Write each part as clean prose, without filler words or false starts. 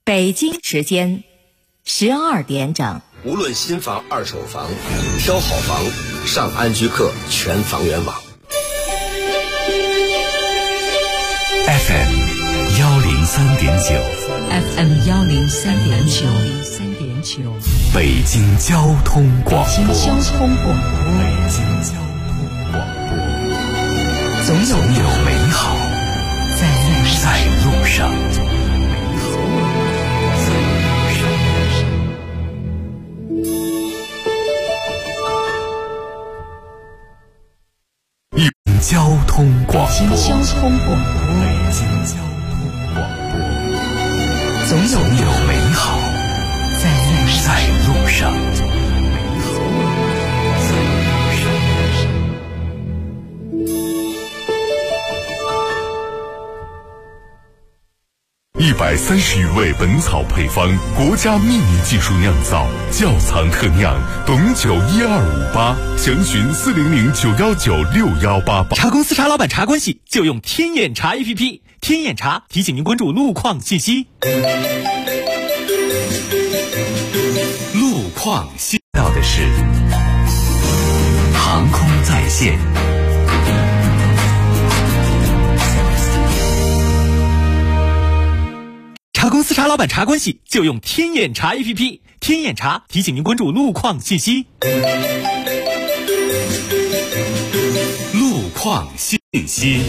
北京时间12点整。 无论新房、二手房，挑好房，上安居客全房源网。 FM 103.9 FM 103.9 北京交通广播。 北京交通广播。 总有美好在路上。交通广播。 北京交通广播。 北京交通广播。总有美好在路上。130余味本草配方，国家秘密技术酿造，窖藏特酿，董酒12588，详询40091961888。 茶公司茶老板茶关系就用天眼茶 APP， 天眼茶提醒您关注路况信息。 路况信到的是航空在线。 茶公司茶老板茶关系就用天眼茶 APP， 天眼茶提醒您关注路况信息。 路况信息。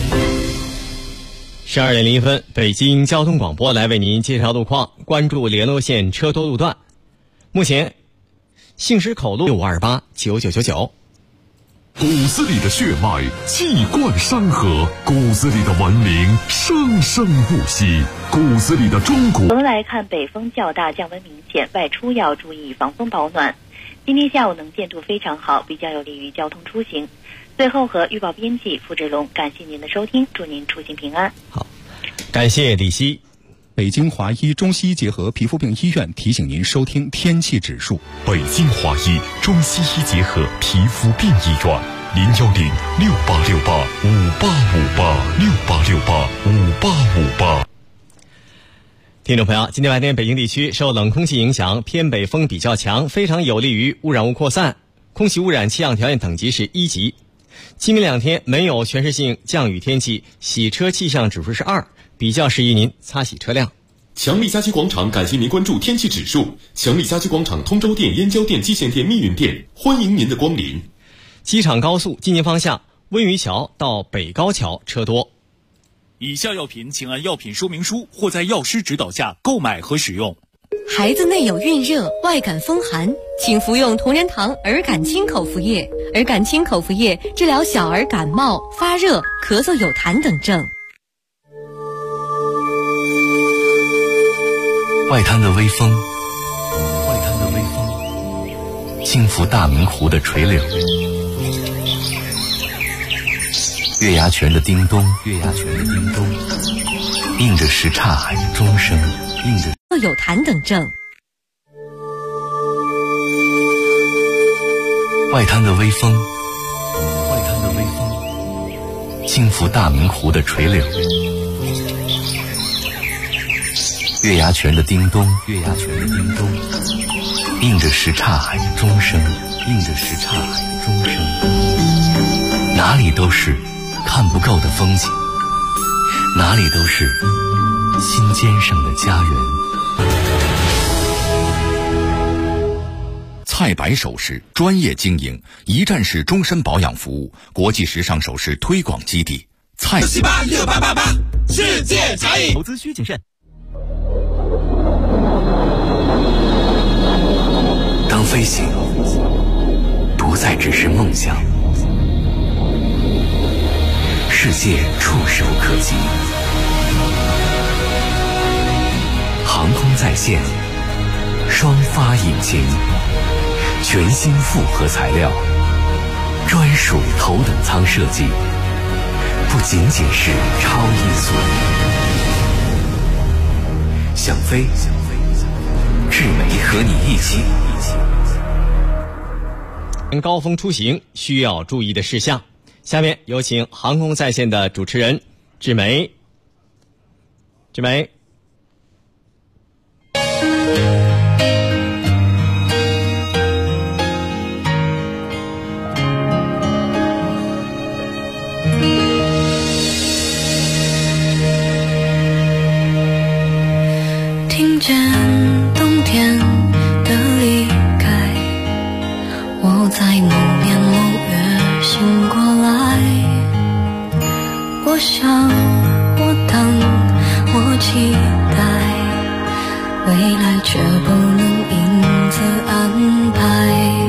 12点01分，北京交通广播来为您介绍路况，关注联络线车多路段。目前，杏石口路65289999。 骨子里的血脉气贯山河，骨子里的文明生生不息，骨子里的中国。 我们来看北风较大，降温明显，外出要注意防风保暖。今天下午能见度非常好，比较有利于交通出行。最后和预报编辑付志龙，感谢您的收听，祝您出行平安。 好，感谢李希。 北京华医中西医结合皮肤病医院提醒您收听天气指数。 北京华医中西医结合皮肤病医院，0106868585858，68685858。 听众朋友，今天白天北京地区受冷空气影响，偏北风比较强，非常有利于污染物扩散，空气污染气象条件等级是1级。今明2天没有全市性降雨天气，洗车气象指数是2，比较适宜您擦洗车辆。 强力家居广场感谢您关注天气指数。强力家居广场通州店、燕郊店、蓟县店、密云店，欢迎您的光临。 机场高速进京方向温榆桥到北高桥车多。 以下药品请按药品说明书或在药师指导下购买和使用。 孩子内有孕热、外感风寒，请服用同仁堂儿感清口服液。儿感清口服液治疗小儿感冒、发热、咳嗽、有痰等症。 外滩的微风，轻拂大明湖的垂柳，月牙泉的叮咚，映着什刹海的钟声， 有痰等症。 外滩的微风，轻拂大明湖的垂柳，月牙泉的叮咚，映着什刹海的钟声，哪里都是看不够的风景，哪里都是心尖上的家园。 蔡白首饰专业经营，一站式终身保养服务，国际时尚首饰推广基地。蔡 78688世界茶饮， 投资需谨慎。 当飞行不再只是梦想，世界触手可及，航空在线，双发引擎，全新复合材料，专属头等舱设计，不仅仅是超音速。想飞，智美和你一起。 高峰出行需要注意的事项，下面有请航空在线的主持人志梅。 想，我等，我期待，未来却不能因此安排。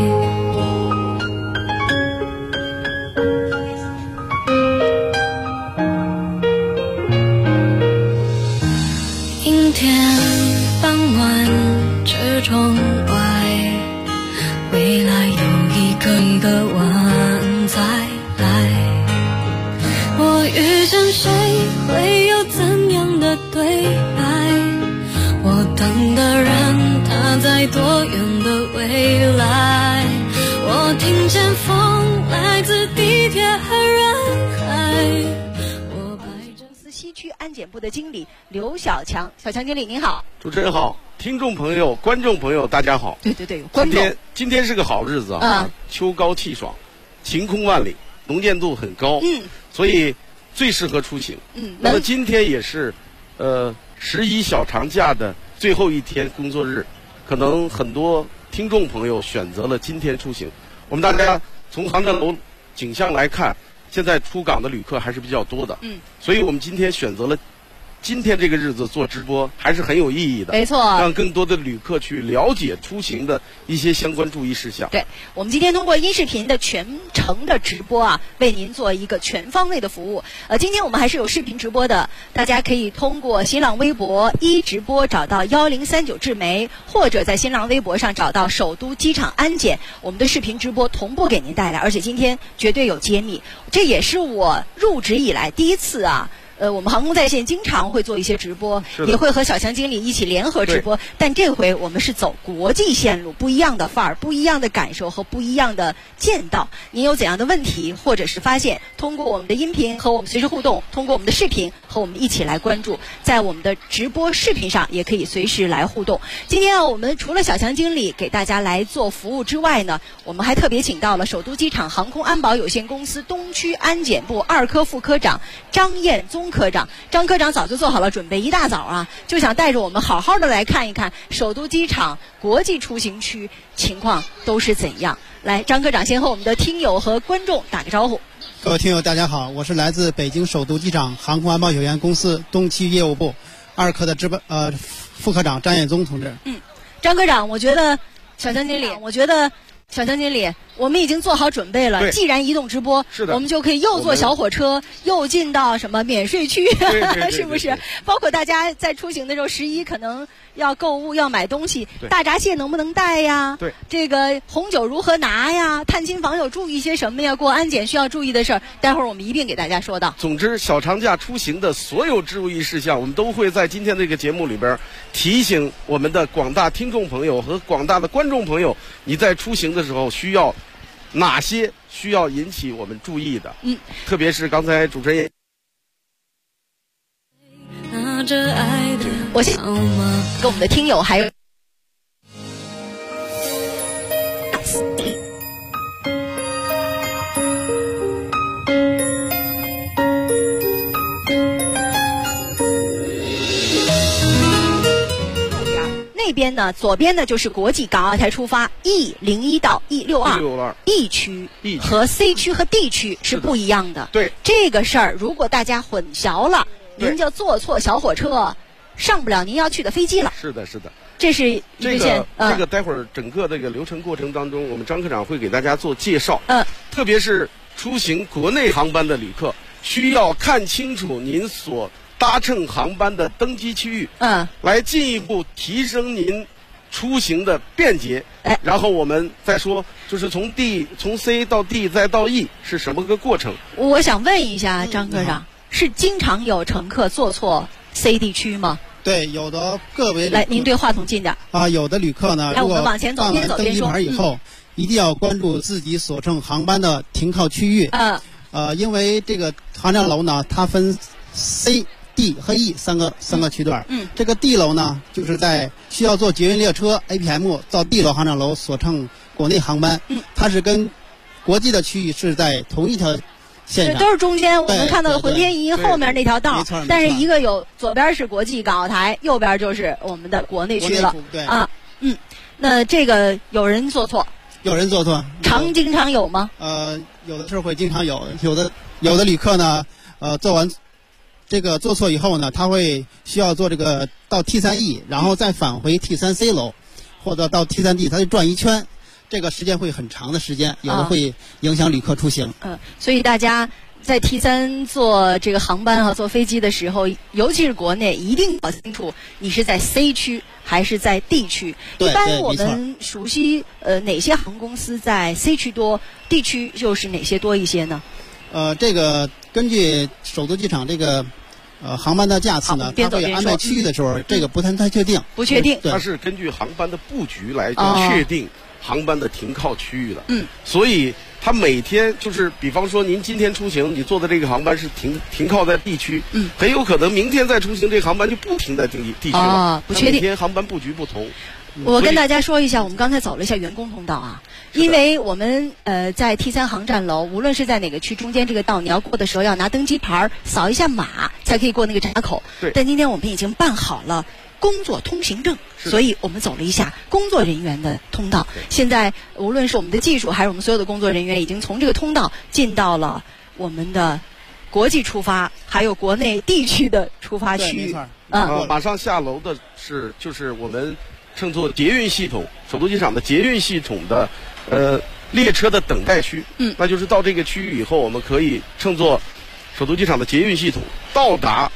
阴天傍晚车窗外，未来有一个一个晚再来。我遇见谁会有怎样的对白？我等的人他在多远的未来？我听见风来自地铁和人海。 西区安检部的经理刘小强，小强经理您好。 主持人好，听众朋友、观众朋友大家好。 对对对，观众。 今天是个好日子啊，秋高气爽，晴空万里，能见度很高，所以最适合出行。那么今天也是11小长假的最后一天工作日，可能很多听众朋友选择了今天出行。我们大家从航站楼景象来看，现在出港的旅客还是比较多的，所以我们今天选择了今天这个日子做直播，还是很有意义的。 没错， 让更多的旅客去了解出行的一些相关注意事项。 对，我们今天通过音视频的全程的直播啊，为您做一个全方位的服务。今天我们还是有视频直播的，大家可以通过新浪微博直播找到1039智媒，或者在新浪微博上找到首都机场安检，我们的视频直播同步给您带来，而且今天绝对有揭秘。这也是我入职以来第一次啊。我们航空在线经常会做一些直播，也会和小强经理一起联合直播，但这回我们是走国际线路，不一样的范儿，不一样的感受和不一样的见到。您有怎样的问题或者是发现，通过我们的音频和我们随时互动，通过我们的视频和我们一起来关注，在我们的直播视频上也可以随时来互动。今天啊，我们除了小强经理给大家来做服务之外呢，我们还特别请到了首都机场航空安保有限公司东区安检部2科副科长张彦宗科长。张科长早就做好了准备，一大早啊就想带着我们好好的来看一看首都机场国际出行区情况都是怎样。来，张科长先和我们的听友和观众打个招呼。 各位听友大家好，我是来自北京首都机场航空安保有限公司东区业务部2科的副科长张彦宗同志。 张科长，我觉得小强经理，我们已经做好准备了。既然移动直播，我们就可以又坐小火车，又进到什么免税区，是不是？包括大家在出行的时候，11可能要购物要买东西，大闸蟹能不能带呀？ 对， 这个红酒如何拿呀？探亲访友注意些什么呀？过安检需要注意的事儿，待会儿我们一并给大家说到。 总之，小长假出行的所有注意事项，我们都会在今天这个节目里边提醒我们的广大听众朋友和广大的观众朋友，你在出行的时候需要哪些需要引起我们注意的？特别是刚才主持人也我先跟我们的听友还有那边呢，左边呢就是国际港澳台出发 E01 到 E62 E 区和 C 区和 D 区是不一样的。 对， 这个事儿如果大家混淆了，您就坐错小火车，上不了您要去的飞机了。 是的，是的。 这是一个线。 这个待会儿整个这个流程过程当中，我们张科长会给大家做介绍。特别是出行国内航班的旅客，需要看清楚您所搭乘航班的登机区域，来进一步提升您出行的便捷。然后我们再说，就是从 C 到 D 再到 E 是什么个过程？ 我想问一下张科长，是经常有乘客坐错 C、D 区吗？ 对，有的个别来，您对话筒近点啊。有的旅客呢， 来，我们往前走，边走边说。 登机牌以后，一定要关注自己所乘航班的停靠区域。因为这个航站楼呢，它分 C、D 和 E 三个区段。这个 D 楼呢，就是在需要坐捷运列车 APM 到 D 楼航站楼所乘国内航班。它是跟国际的区域是在同一条线上， 都是中间我们看到的浑天仪后面那条道，但是一个有左边是国际港澳台，右边就是我们的国内区了。那这个有人做错，经常有吗？ 有的时候会经常有，有的旅客呢，做完这个做错以后呢，他会需要做这个到 T3E， 然后再返回 T3C 楼，或者到 T3D， 他就转一圈，这个时间会很长的时间，有的会影响旅客出行。 所以大家在 T3 坐这个航班坐飞机的时候，尤其是国内，一定搞清楚你是在 C 区还是在 D 区。一般我们熟悉哪些航空公司在 C 区多，D 区又是哪些多一些呢？ 这个根据首都机场这个航班的架次呢，它会安排区域的时候，这个不太确定。 不确定。 它是根据航班的布局来确定航班的停靠区域的。所以它每天就是，比方说您今天出行，你坐的这个航班是停靠在 D 区，很有可能明天再出行，这个航班就不停在 D 区了。 不确定。 每天航班布局不同。 我跟大家说一下，我们刚才走了一下员工通道啊，因为我们在 T3 航站楼，无论是在哪个区，中间这个道你要过的时候要拿登机牌扫一下码才可以过那个闸口。但今天我们已经办好了工作通行证，所以我们走了一下工作人员的通道。现在无论是我们的技术还是我们所有的工作人员，已经从这个通道进到了我们的国际出发还有国内地区的出发区域。 马上下楼的就是我们称作捷运系统，首都机场的捷运系统的列车的等待区。那就是到这个区域以后，我们可以乘坐首都机场的捷运系统到达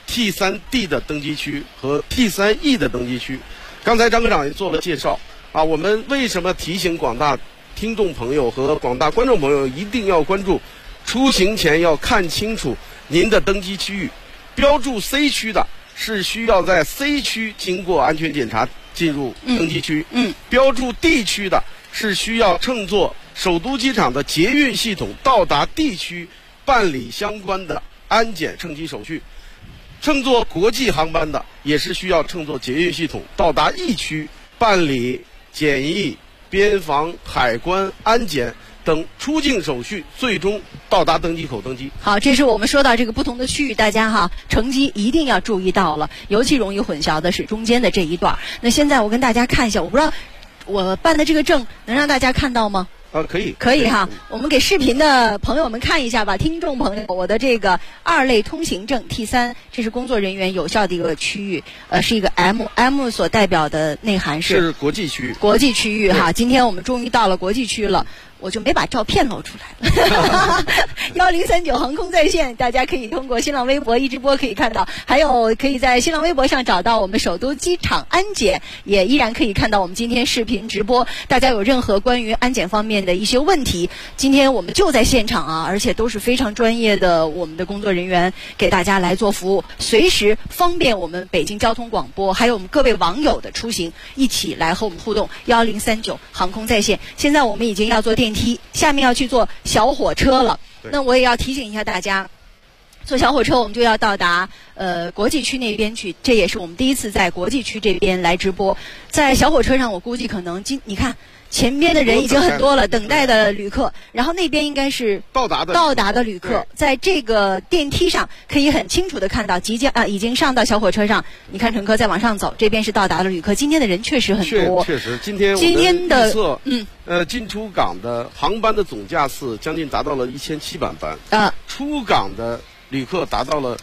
T3D 的登机区和 T3E 的登机区。刚才张科长也做了介绍啊，我们为什么提醒广大听众朋友和广大观众朋友一定要关注，出行前要看清楚您的登机区域，标注 C 区的是需要在 C 区经过安全检查进入登机区，标注 D 区的是需要乘坐首都机场的捷运系统到达 D 区办理相关的安检乘机手续。乘坐国际航班的也是需要乘坐捷运系统到达 E 区办理检疫、边防、海关、安检等出境手续，最终到达登机口登机。 好，这是我们说到这个不同的区域，大家乘机一定要注意到了，尤其容易混淆的是中间的这一段。那现在我跟大家看一下，我不知道我办的这个证能让大家看到吗？ 可以我们给视频的朋友们看一下吧，听众朋友，我的这个2类通行证 T3， 这是工作人员有效的一个区域，是一个 M 所代表的内涵是国际区域今天我们终于到了国际区了。我就没把照片露出来了。1039航空在线，大家可以通过新浪微博一直播可以看到，还有可以在新浪微博上找到我们首都机场安检，也依然可以看到我们今天视频直播。大家有任何关于安检方面的一些问题，今天我们就在现场而且都是非常专业的我们的工作人员给大家来做服务，随时方便我们北京交通广播还有我们各位网友的出行，一起来和我们互动。1039航空在线，现在我们已经要坐电梯，下面要去坐小火车了。那我也要提醒一下大家，坐小火车我们就要到达国际区那边去，这也是我们第一次在国际区这边来直播。在小火车上，我估计可能你看前边的人已经很多了，等待的旅客，然后那边应该是到达的旅客。在这个电梯上可以很清楚的看到已经上到小火车上，你看乘客再往上走，这边是到达的旅客。今天的人确实很多， 确实今天的预测进出港的航班的总架次将近达到了1700班，出港的旅客达到了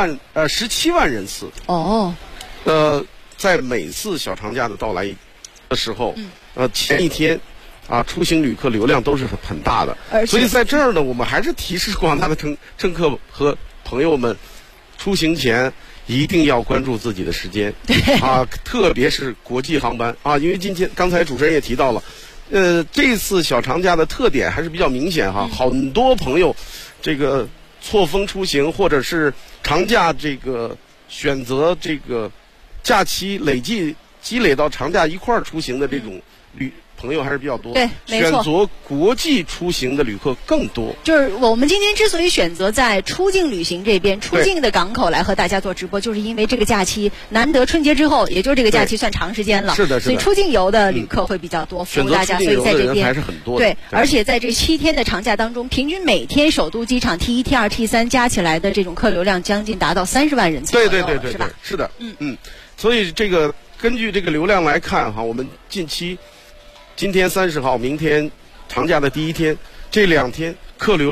17万人次。在每次小长假的到来的时候，前一天出行旅客流量都是很大的，所以在这儿呢，我们还是提示广大的乘客和朋友们，出行前一定要关注自己的时间特别是国际航班因为刚才主持人也提到了，这次小长假的特点还是比较明显很多朋友这个错峰出行，或者是长假这个选择这个假期积累到长假一块儿出行的这种朋友还是比较多， 对，没错， 选择国际出行的旅客更多。 就是我们今天之所以选择在出境旅行这边出境的港口来和大家做直播，就是因为这个假期难得春节之后，也就是这个假期算长时间了， 是的， 所以出境游的旅客会比较多，服务大家，所以在这边还是很多的。 对，而且在这7天的长假当中，平均每天首都机场 T1、T2、T3 加起来的这种客流量将近达到30万人次， 对， 是吧？ 是的，所以这个根据这个流量来看我们近期今天30号，明天长假的第一天，这2天客流量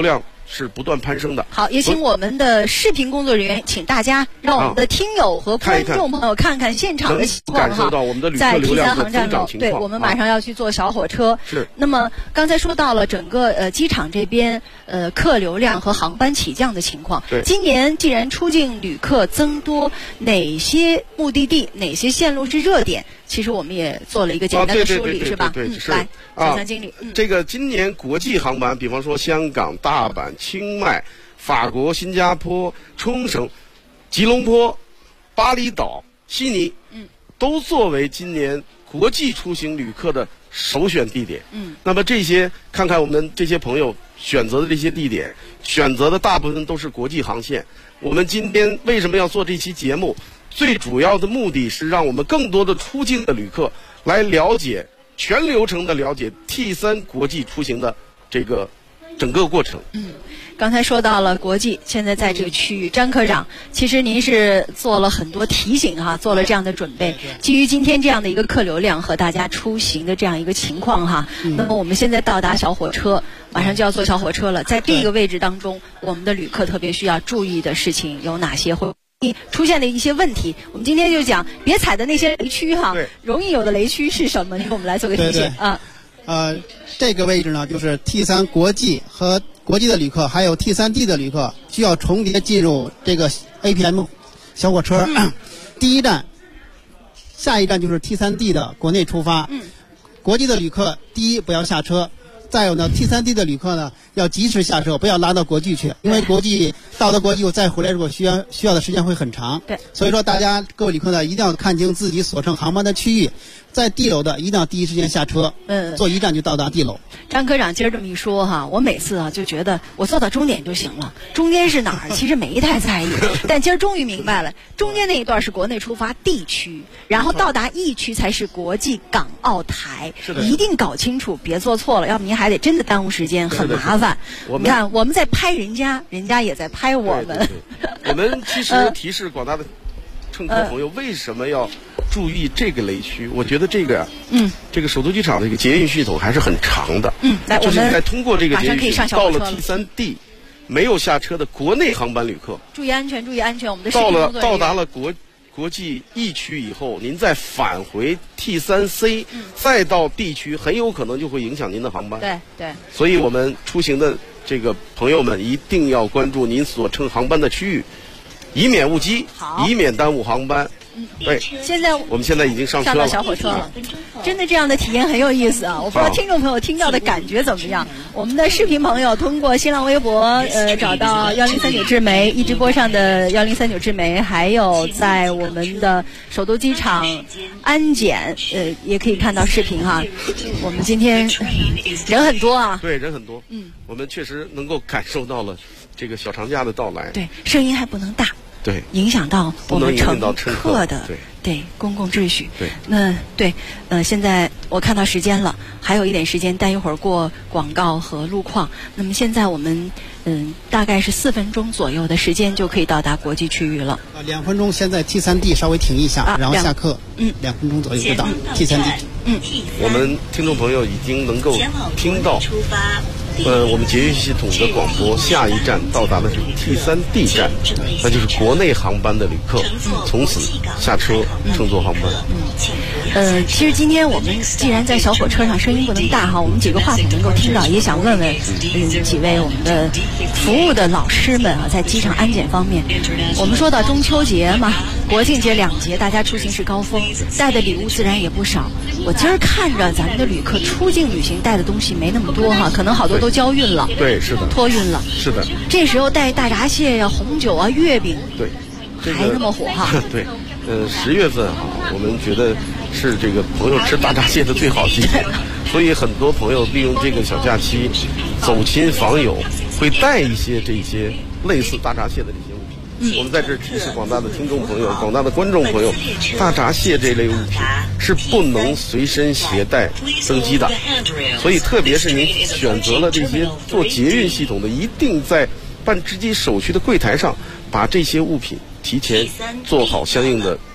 是不断攀升的。 好，也请我们的视频工作人员，请大家让我们的听友和观众朋友看看现场的情况感受到我们的旅客流量的增长情况。 对，我们马上要去坐小火车。 是。 那么刚才说到了整个机场这边客流量和航班起降的情况。 对。 今年既然出境旅客增多，哪些目的地、哪些线路是热点？其实我们也做了一个简单的梳理，是吧？来，小三经理。 这个今年国际航班，比方说香港、大阪、清迈、法国、新加坡、冲绳、吉隆坡、巴厘岛、悉尼，都作为今年国际出行旅客的首选地点。那么这些看看我们这些朋友选择的这些地点，选择的大部分都是国际航线。我们今天为什么要做这期节目？最主要的目的是让我们更多的出境的旅客来了解全流程的了解 T3 国际出行的这个整个过程。 刚才说到了国际，现在在这个区域，张科长，其实您是做了很多提醒哈，做了这样的准备。基于今天这样的一个客流量和大家出行的这样一个情况哈，那么我们现在到达小火车，马上就要坐小火车了。在这个位置当中，我们的旅客特别需要注意的事情有哪些？会出现的一些问题，我们今天就讲别踩的那些雷区哈，容易有的雷区是什么？你给我们来做个提醒啊。 这个位置呢，就是 T3 国际和国际的旅客，还有 T3D 的旅客需要重叠进入这个 APM 小火车。第一站，下一站就是 T3D 的国内出发。国际的旅客第一不要下车。再有呢 ，T3D 的旅客呢要及时下车，不要拉到国际去，因为国际到了国际再回来，如果需要的时间会很长。 对， 所以说大家各位旅客呢一定要看清自己所乘航班的区域，在D楼的一定要第一时间下车，坐一站就到达D楼。 张科长今儿这么一说哈，我每次就觉得我坐到终点就行了，中间是哪儿其实没太在意，但今儿终于明白了，中间那一段是国内出发 D 区，然后到达 E 区才是国际港澳台，一定搞清楚，别做错了，要不您还得真的耽误时间，很麻烦。你看我们在拍人家，人家也在拍我们。 我们其实提示广大的乘客朋友为什么要注意这个雷区。我觉得这个这个首都机场的一个捷运系统还是很长的。 来， 就是在通过这个捷运系统到了 T3D 没有下车的国内航班旅客， 注意安全，注意安全。我们的到达了国际 E 区以后，您再返回 T3C，再到 D 区，很有可能就会影响您的航班。 对。所以我们出行的这个朋友们一定要关注您所乘航班的区域，以免误机，以免耽误航班。对，我们现在已经上车了， 上到小火车了，真的这样的体验很有意思啊！我不知道听众朋友听到的感觉怎么样。我们的视频朋友通过新浪微博找到1039智媒一直播上的1039智媒，还有在我们的首都机场安检也可以看到视频哈。我们今天人很多啊， 对，人很多。我们确实能够感受到了这个小长假的到来。 对，声音还不能大。 对， 影响到我们乘客的对公共秩序。 对， 那现在我看到时间了，还有一点时间，待一会儿过广告和路况。那么现在我们大概是4分钟左右的时间就可以到达国际区域了。 2分钟，先在 T3D 稍微停一下，然后下课。2分钟左右就到 T3D。 我们听众朋友已经能够听到。我们捷运系统的广播，下一站到达的是 T3D 站，那就是国内航班的旅客从此下车乘坐航班。 其实今天我们既然在小火车上，声音不能大哈，我们几个话筒能够听到，也想问问几位我们的服务的老师们啊，在机场安检方面，我们说到中秋节嘛，国庆节2节，大家出行是高峰，带的礼物自然也不少。我今儿看着咱们的旅客出境旅行带的东西没那么多哈，可能好多都交运了， 对，是的， 托运了， 是的。 这时候带大闸蟹呀、红酒啊、月饼， 对， 还那么火哈。 对，10月份哈，我们觉得是这个朋友吃大闸蟹的最好季节，所以很多朋友利用这个小假期走亲访友，会带一些这些类似大闸蟹的这些物品。我们在这提示广大的听众朋友、广大的观众朋友，大闸蟹这类物品是不能随身携带登机的，所以特别是您选择了这些做捷运系统的，一定在办值机手续的柜台上把这些物品提前做好相应的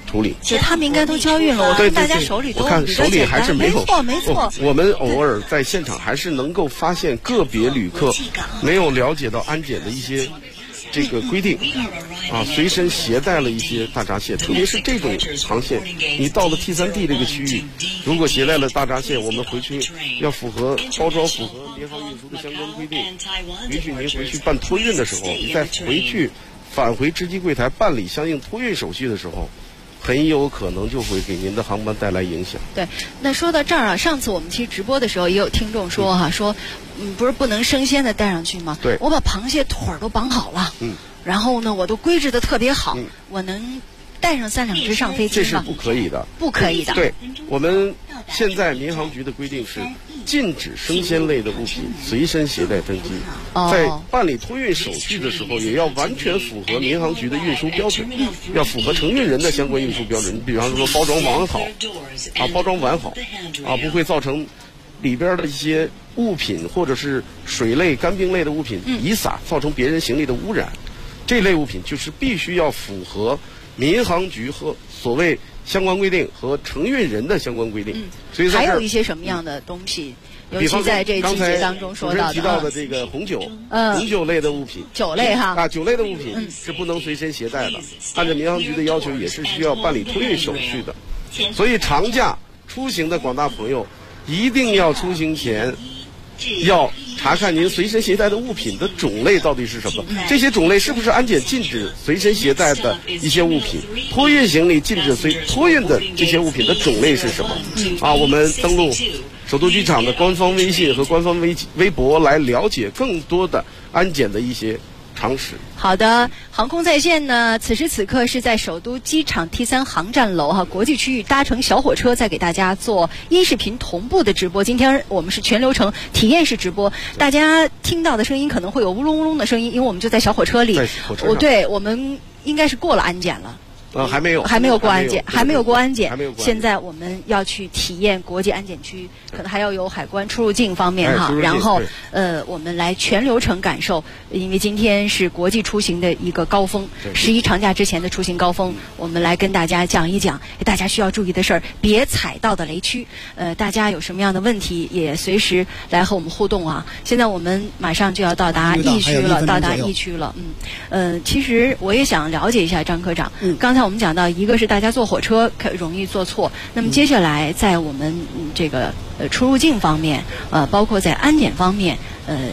处理。 就他们应该都交运了，我看大家手里都我看手里还是没有。 没错。 我们偶尔在现场还是能够发现个别旅客没有了解到安检的一些这个规定啊，随身携带了一些大闸蟹，特别是这种航线，你到了 T3D 这个区域，如果携带了大闸蟹，我们回去要符合包装、符合民航运输的相关规定，允许您回去办托运的时候，你再返回值机柜台办理相应托运手续的时候，很有可能就会给您的航班带来影响。 对，那说到这儿啊，上次我们其实直播的时候也有听众说说，不是不能生鲜的带上去吗？ 对， 我把螃蟹腿儿都绑好了，然后呢，我都规制的特别好，我能带上3、2只上飞机吗？ 这是不可以的， 不可以的。 对，我们现在民航局的规定是禁止生鲜类的物品随身携带登机，在办理托运手续的时候，也要完全符合民航局的运输标准，要符合承运人的相关运输标准。你比方说包装完好包装完好不会造成里边的一些物品或者是水类、干冰类的物品遗撒，造成别人行李的污染。这类物品就是必须要符合民航局和所谓相关规定和承运人的相关规定。所以还有一些什么样的东西？尤其在这季节当中说到的， 提到的这个红酒，红酒类的物品， 酒类酒类的物品是不能随身携带的，按照民航局的要求也是需要办理托运手续的。所以长假出行的广大朋友，一定要出行前要查看您随身携带的物品的种类到底是什么，这些种类是不是安检禁止随身携带的一些物品，托运行李禁止托运的这些物品的种类是什么我们登录首都机场的官方微信和官方微博来了解更多的安检的一些常识。 好的，航空在线呢，此时此刻是在首都机场 T3 航站楼国际区域搭乘小火车，在给大家做音视频同步的直播。今天我们是全流程体验式直播，大家听到的声音可能会有乌隆乌隆的声音，因为我们就在小火车里。对，我们应该是过了安检了。 还没有过安检，现在我们要去体验国际安检区，可能还要有海关出入境方面然后我们来全流程感受，因为今天是国际出行的一个高峰，11长假之前的出行高峰，我们来跟大家讲一讲大家需要注意的事儿，别踩到的雷区。大家有什么样的问题也随时来和我们互动啊！现在我们马上就要到达疫区了，其实我也想了解一下张科长，刚才我们讲到，一个是大家坐火车容易做错，那么接下来在我们这个出入境方面，包括在安检方面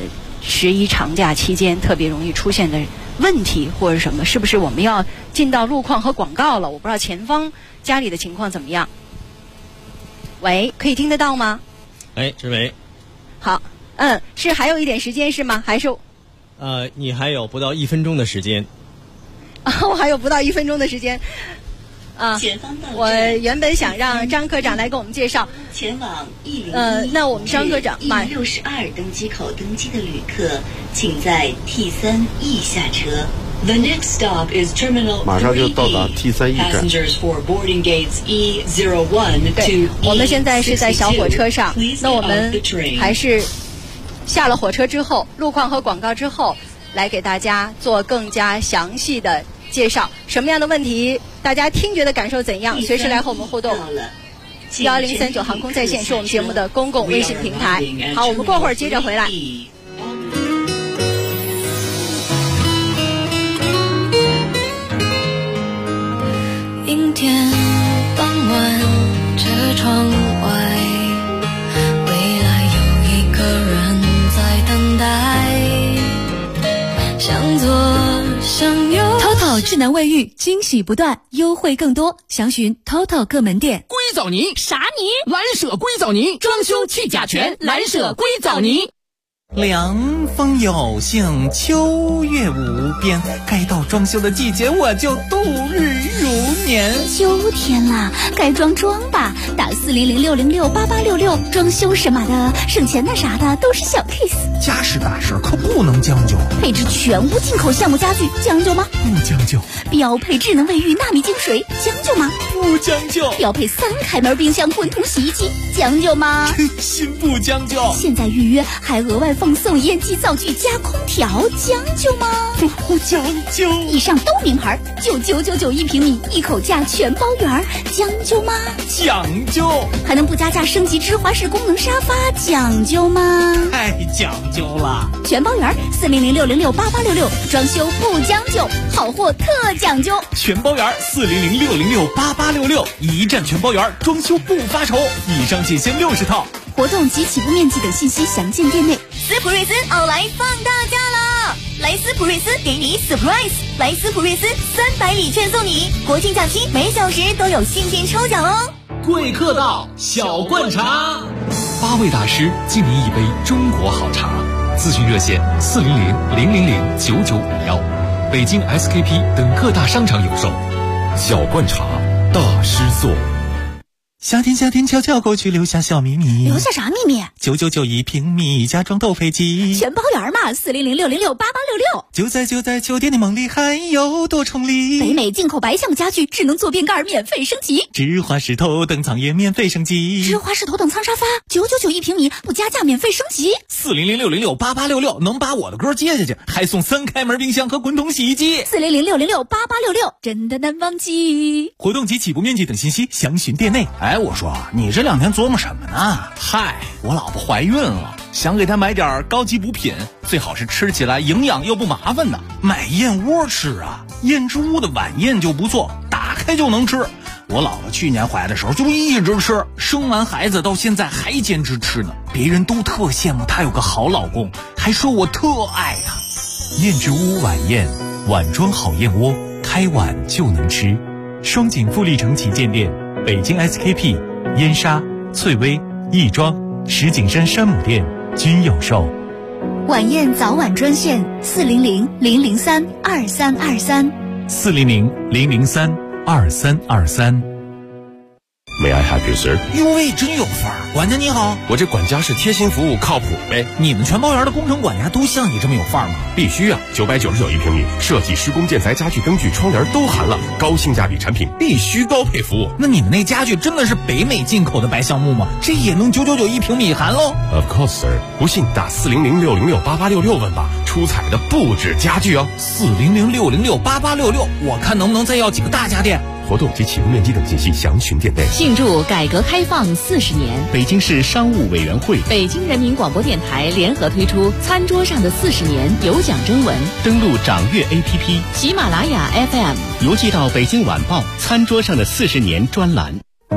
，11长假期间特别容易出现的问题或者什么，是不是我们要进到路况和广告了？我不知道前方家里的情况怎么样。喂，可以听得到吗？ 志伟。 好，是还有一点时间是吗？还是？ 你还有不到1分钟的时间。 我还有不到1分钟的时间，我原本想让张科长来给我们介绍前往101。 那我们张科长 162登机口登机的旅客，请在 T3E 下车。The next stop is Terminal 3E. 马上就到达 T3E 站。 Passengers for boarding gates E01 对，我们现在是在小火车上，那我们还是下了火车之后，路况和广告之后，来给大家做更加详细的介绍，什么样的问题大家听觉的感受怎样，随时来和我们互动。1039航空在线是我们节目的公共微信平台。好，我们过会儿接着回来。 阴天傍晚，车窗外，未来有一个人在等待，向左向右。 TOTO 智能卫浴惊喜不断，优惠更多，详询 TOTO 各门店。 硅藻泥啥泥？ 蓝舍硅藻泥，装修去甲醛，蓝舍硅藻泥。 凉风有幸，秋月无边，该到装修的季节，我就度日如年。 秋天啦，该装吧，打400-606-8866，装修什么的，省钱的啥的都是小 case。 家事大事可不能将就， 配置全屋进口橡木家具，将就吗？ 不将就。 标配智能卫浴纳米净水，将就吗？ 不将就。 标配3开门冰箱滚筒洗衣机，将就吗？ 心不将就。 现在预约还额外放送烟机灶具加空调，将就吗？ 不将就。 以上都名牌，就999一平米，一口价全包圆，将就吗？ 讲究。 还能不加价升级芝华士功能沙发，讲究吗？ 太讲究了。 全包圆，400-606-8866，装修不将就，好货特讲究。 全包圆，400-606-8866，一站全包圆，装修不发愁。以上仅限60套。 活动及起步面积等信息详见店内。 斯普瑞斯奥莱放大假了，来斯普瑞斯给你 surprise， 来斯普瑞斯300礼券送你，国庆假期每小时都有现金抽奖哦。 贵客到小罐茶 ，8位大师敬您一杯中国好茶。咨询热线400-000-9951，北京 SKP 等各大商场有售。 小罐茶，大师做。 夏天悄悄过去，留下小秘密。 留下啥秘密 ？999一平米，家装都飞机， 全包圆嘛，400-606-8866。 就在酒店的梦里，还有多重礼。 北美进口白橡木家具，智能坐便盖免费升级， 芝华士头等舱也免费升级， 芝华士头等舱沙发999一平米，不加价免费升级。 400-606-8866，能把我的歌接下去，还送3开门冰箱和滚筒洗衣机。 400-606-8866，真的难忘记。 活动及起步面积等信息详询店内。 哎，我说你这2天琢磨什么呢？嗨，我老婆怀孕了，想给她买点高级补品，最好是吃起来营养又不麻烦的。 买燕窝吃啊，燕之屋的晚宴就不错，打开就能吃。 我老婆去年怀的时候就一直吃，生完孩子到现在还坚持吃呢。别人都特羡慕她有个好老公，还说我特爱她。 燕之屋晚宴，碗装好燕窝，开碗就能吃。双井富力城旗舰店，北京 SKP、燕莎、翠微、亦庄、石景山山姆店均有售。 晚宴早晚专线400-003-2323。 400-003-2323。 May I help you, sir？ 哟喂，真有范儿！管家你好， 我这管家是贴心服务，靠谱呗。 你们全包圆的工程管家都像你这么有范儿吗？ 必须啊！999一平米，设计、施工、建材、家具、灯具、窗帘都含了，高性价比产品，必须高配服务。 那你们那家具真的是北美进口的白橡木吗？这也能999一平米含喽 ？Of course, sir。不信打400-606-8866问吧，出彩的不止家具哦。 400-606-8866，我看能不能再要几个大家电。 活动及起步面积等信息详询店内。 庆祝改革开放40年， 北京市商务委员会、 北京人民广播电台联合推出餐桌上的40年有奖征文， 登录掌阅 APP、 喜马拉雅 FM， 邮寄到北京晚报餐桌上的40年专栏。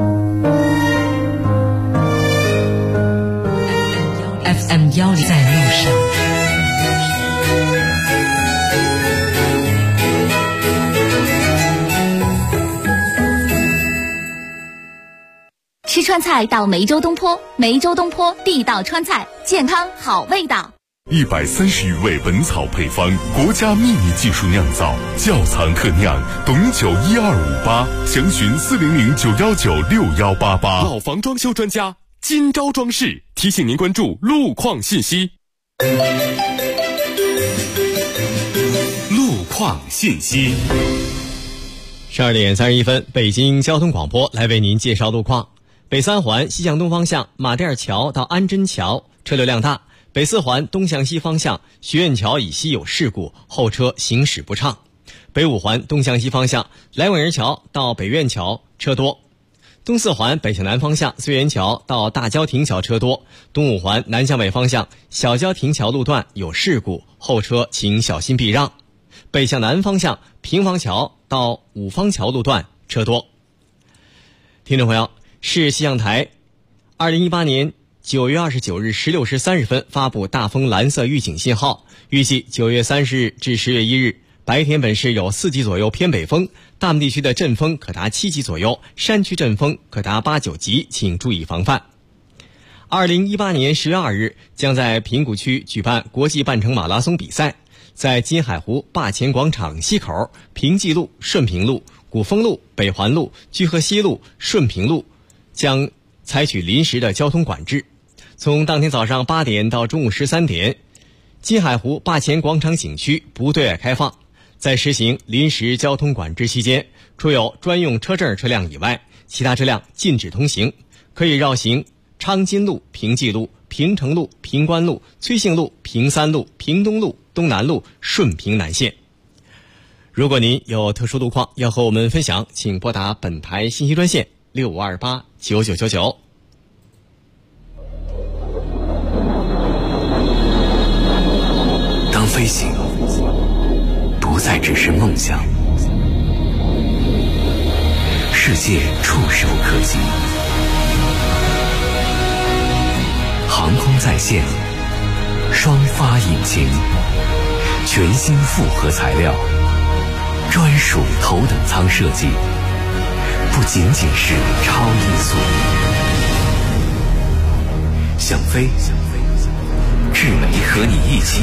FM 106在路上。 吃川菜到梅州东坡，梅州东坡地道川菜，健康好味道。 130余味本草配方，国家秘密技术酿造，窖藏特酿，董酒12588，详询400-919-6188。 老房装修专家金招装饰提醒您关注路况信息。 路况信息。 12点31分，北京交通广播来为您介绍路况。北3环西向东方向马甸桥到安贞桥车流量大，北4环东向西方向学院桥以西有事故，后车行驶不畅。北5环东向西方向来往人桥到北苑桥车多。东4环北向南方向绥源桥到大郊亭桥车多。东5环南向北方向小郊亭桥路段有事故，后车请小心避让。北向南方向平房桥到五方桥路段车多。听众朋友，市气象台2018年9月29日16时30分发布大风蓝色预警信号，预计9月30日至10月1日白天本市有4级左右偏北风，大部地区的阵风可达7级左右，山区阵风可达8、9级，请注意防范。2018年10月2日将在平谷区举办国际半程马拉松比赛，在金海湖坝前广场西口、平济路、顺平路、古风路、北环路、居河西路、顺平路将采取临时的交通管制。从当天早上8点到中午13点，金海湖坝前广场景区不对外开放。在实行临时交通管制期间，除有专用车证车辆以外，其他车辆禁止通行，可以绕行昌金路、平济路、平城路、平关路、崔姓路、平三路、平东路、东东南路顺平南线。如果您有特殊路况要和我们分享，请拨打本台信息专线65289999。 当飞行不再只是梦想，世界触手可及，航空在线，双发引擎，全新复合材料，专属头等舱设计，不仅仅是超音速。想飞，智美和你一起。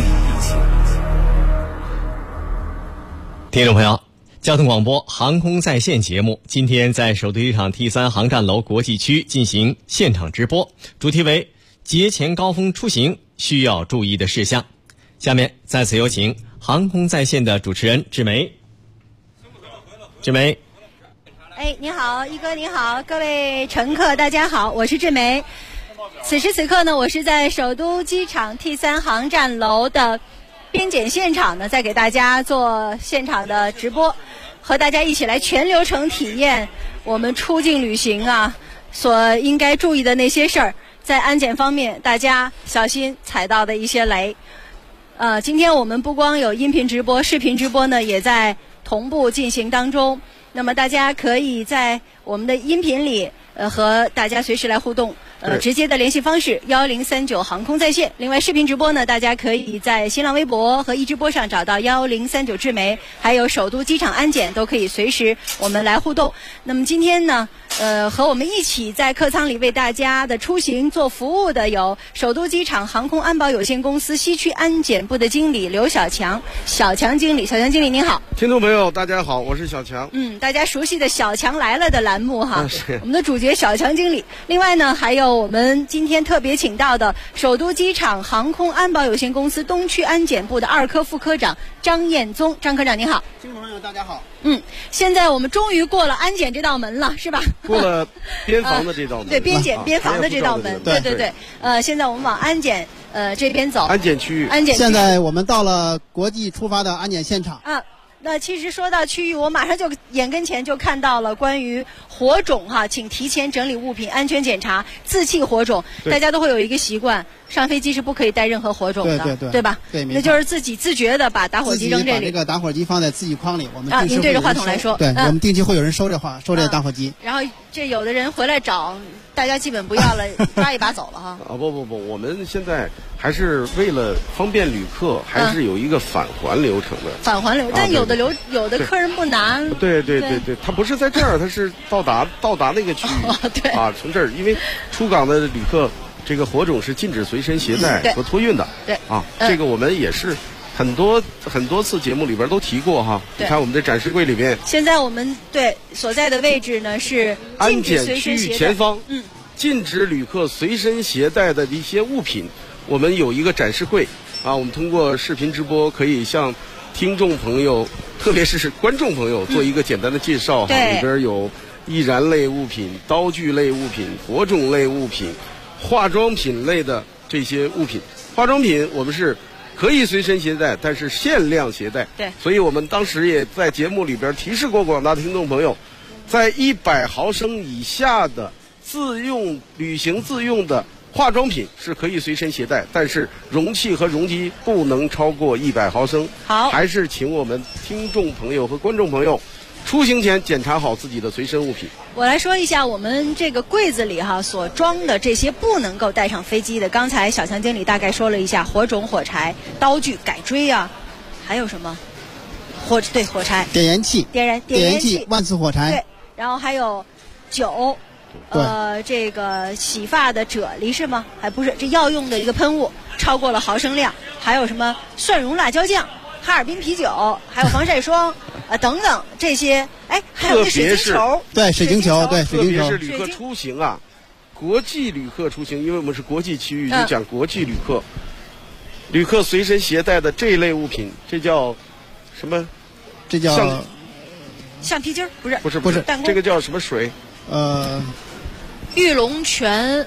听众朋友，交通广播航空在线节目今天在首都机场 T3 航站楼国际区进行现场直播，主题为节前高峰出行需要注意的事项。下面再次有请航空在线的主持人志梅。志梅， 你好，一哥你好，各位乘客大家好，我是志梅。此时此刻呢，我是在首都机场 T3 航站楼的边检现场呢，在给大家做现场的直播，和大家一起来全流程体验我们出境旅行啊所应该注意的那些事儿，在安检方面大家小心踩到的一些雷。今天我们不光有音频直播，视频直播呢也在同步进行当中，那么大家可以在我们的音频里和大家随时来互动。直接的联系方式1039航空在线。另外视频直播呢，大家可以在新浪微博和一直播上找到1039智梅，还有首都机场安检都可以随时我们来互动。那么今天呢，和我们一起在客舱里为大家的出行做服务的有首都机场航空安保有限公司西区安检部的经理刘小强，小强经理您好。 听众朋友大家好，我是小强。 大家熟悉的小强来了的栏目哈，我们的主角小强经理。另外呢，还有我们今天特别请到的首都机场航空安保有限公司东区安检部的2科副科长张彦宗，张科长您好。 听众朋友大家好。 现在我们终于过了安检这道门了，是吧？ 过了边防的这道门。 对，边检边防的这道门。对。现在我们往安检这边走。 安检区域。 现在我们到了国际出发的安检现场。 那其实说到区域，我马上就眼跟前就看到了关于火种哈，请提前整理物品，安全检查自弃火种。大家都会有一个习惯，上飞机是不可以带任何火种的，对吧？ 对， 那就是自己自觉的把打火机扔这里， 把这个打火机放在自己筐里。我们您对着话筒来说， 对，我们定期会有人收这个打火机。 然后这有的人回来找，大家基本不要了，抓一把走了哈。 不，我们现在还是为了方便旅客，还是有一个返还流程的。 返还流，但有的客人不拿。 对，他不是在这儿，他是到达那个区域。 对从这儿，因为出港的旅客，这个火种是禁止随身携带和托运的。 对这个我们也是很多次节目里边都提过哈。你看我们的展示柜里面， 现在我们所在的位置呢是安检区域前方，禁止旅客随身携带的一些物品。我们有一个展示柜我们通过视频直播可以向听众朋友，特别是观众朋友做一个简单的介绍里边有易燃类物品、刀具类物品、火种类物品、化妆品类的这些物品。化妆品我们是可以随身携带，但是限量携带。 对， 所以我们当时也在节目里边提示过广大听众朋友，在100毫升以下的旅行自用的化妆品是可以随身携带，但是容器和容积不能超过100毫升。 好， 还是请我们听众朋友和观众朋友出行前检查好自己的随身物品。 我来说一下我们这个柜子里所装的这些不能够带上飞机的。刚才小强经理大概说了一下火种、火柴、刀具、改锥还有什么？火柴、 点燃器、 点燃器、 万次火柴。 对，然后还有酒。这个洗发的啫喱是吗？还不是，这药用的一个喷雾，超过了毫升量。还有什么蒜蓉辣椒酱、哈尔滨啤酒，还有防晒霜等等这些。还有那水晶球。 对，水晶球，对，水晶球。 特别是旅客出行国际旅客出行，因为我们是国际区域，就讲国际旅客。旅客随身携带的这一类物品，这叫什么？ 这叫橡皮筋儿？不是， 这个叫什么水？ 玉龙泉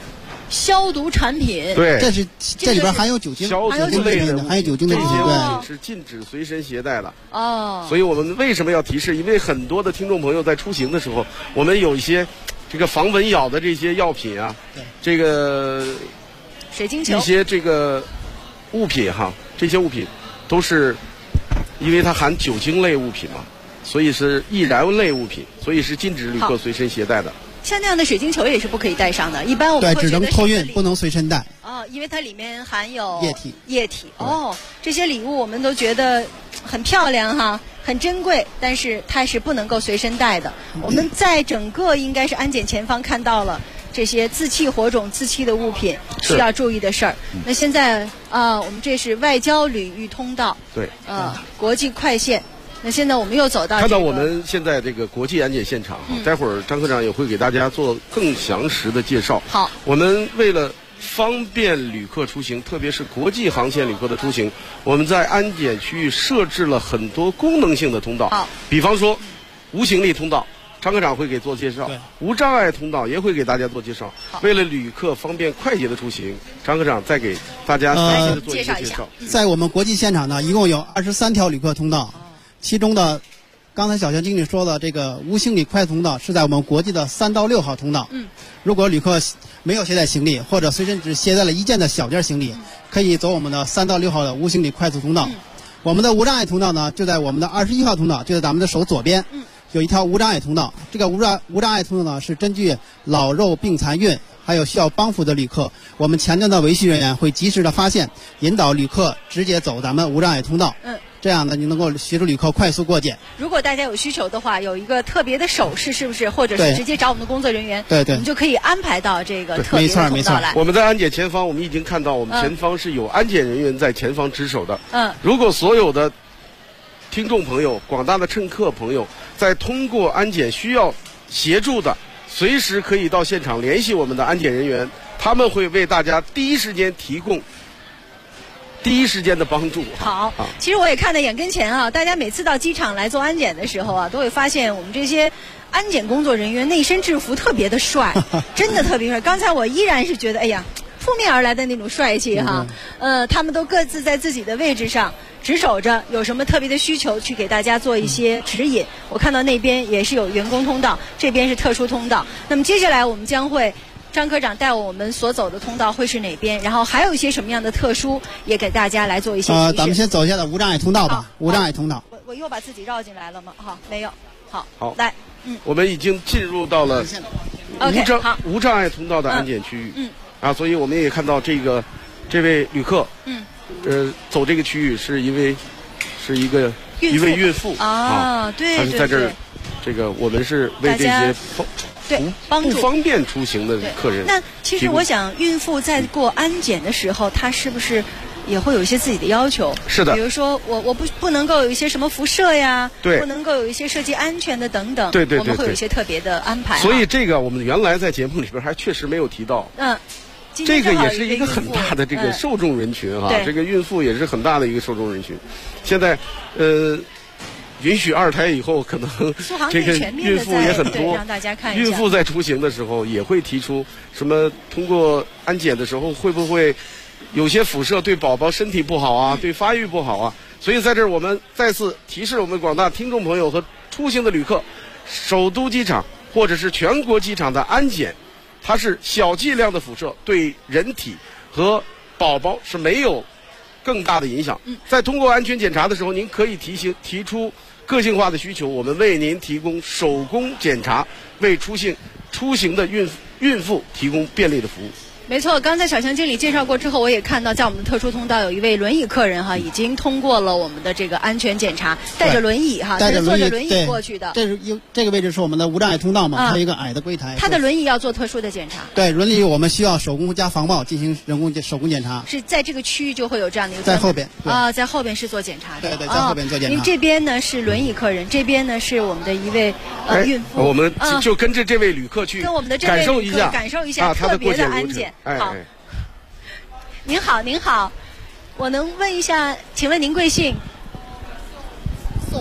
消毒产品。 对， 这里边含有酒精， 消毒类的， 含有酒精的这些对，是禁止随身携带的。 哦。 所以我们为什么要提示？因为很多的听众朋友在出行的时候，我们有一些这个防蚊咬的这些药品啊，这个水晶球， 一些这个物品哈，这些物品都是因为它含酒精类物品嘛，所以是易燃类物品，所以是禁止旅客随身携带的。 像那样的水晶球也是不可以带上的，一般我们对只能托运，不能随身带。 哦，因为它里面含有液体。 哦，这些礼物我们都觉得很漂亮哈，很珍贵，但是它是不能够随身带的。我们在整个应该是安检前方看到了这些自弃火种、自弃的物品需要注意的事儿。那现在我们这是外交领域通道， 对， 国际快线。那现在我们又走到看到我们现在这个国际安检现场，待会儿张科长也会给大家做更详实的介绍。 好， 我们为了方便旅客出行，特别是国际航线旅客的出行，我们在安检区域设置了很多功能性的通道。 好， 比方说无行李通道，张科长会给做介绍；无障碍通道也会给大家做介绍。为了旅客方便快捷的出行，张科长再给大家详细的做一个介绍。 在我们国际现场呢，一共有23条旅客通道。其中的，刚才小强经理说的这个无行李快速通道是在我们国际的3到6号通道。如果旅客没有携带行李，或者随身只携带了1件的小件行李，可以走我们的3到6号的无行李快速通道。我们的无障碍通道呢，就在我们的21号通道，就在咱们的手左边，有一条无障碍通道。这个无障碍通道呢，是根据老弱病残孕还有需要帮扶的旅客，我们前端的维系人员会及时的发现，引导旅客直接走咱们无障碍通道。这样呢，你能够协助旅客快速过检。 如果大家有需求的话，有一个特别的手势，是不是？或者是直接找我们的工作人员， 对， 我们就可以安排到这个特别的通道来。 我们在安检前方，我们已经看到我们前方是有安检人员在前方值守的。如果所有的听众朋友、广大的乘客朋友在通过安检需要协助的，随时可以到现场联系我们的安检人员，他们会为大家第一时间提供第一时间的帮助。 好，其实我也看在眼跟前啊，大家每次到机场来做安检的时候啊，都会发现我们这些安检工作人员内身制服特别的帅，真的特别帅。刚才我依然是觉得，哎呀，扑面而来的那种帅气哈。他们都各自在自己的位置上值守着，有什么特别的需求去给大家做一些指引。我看到那边也是有员工通道，这边是特殊通道。那么接下来我们将会张科长带我们所走的通道会是哪边？然后还有一些什么样的特殊，也给大家来做一些提示。 咱们先走一下的无障碍通道吧。无障碍通道。 我又把自己绕进来了吗？好，没有。好，来， 我们已经进入到了无障碍通道的安检区域。所以我们也看到这位旅客，走这个区域是一位孕妇啊，对， 她是在这儿，这个我们是为这些不方便出行的客人。 那其实我想，孕妇在过安检的时候，她是不是也会有一些自己的要求？ 是的， 比如说我不能够有一些什么辐射呀， 对， 不能够有一些涉及安全的等等， 对， 我们会有一些特别的安排。 所以这个我们原来在节目里边还确实没有提到。这个也是一个很大的这个受众人群哈，这个孕妇也是很大的一个受众人群。现在允许2胎以后，可能这个孕妇也很多。 让大家看一下， 孕妇在出行的时候也会提出什么？通过安检的时候会不会有些辐射对宝宝身体不好啊，对发育不好啊？所以在这儿我们再次提示我们广大听众朋友和出行的旅客，首都机场或者是全国机场的安检，它是小剂量的辐射，对人体和宝宝是没有更大的影响。在通过安全检查的时候，您可以提出个性化的需求，我们为您提供手工检查，为出行的孕妇提供便利的服务。 没错，刚才小强经理介绍过之后，我也看到在我们的特殊通道有一位轮椅客人哈，已经通过了我们的这个安全检查，带着轮椅哈， 坐着轮椅过去的。 这个位置是我们的无障碍通道嘛，它有一个矮的柜台。 他的轮椅要做特殊的检查。 对，轮椅我们需要手工加防爆进行人工手工检查。 是在这个区域就会有这样的一个。 在后边在后边是做检查的。 对，在后边做检查。 您这边呢是轮椅客人，这边呢是我们的一位孕妇。 我们就跟着这位旅客去， 跟我们的这位旅客感受一下特别的安检。好。您好，我能问一下，请问您贵姓？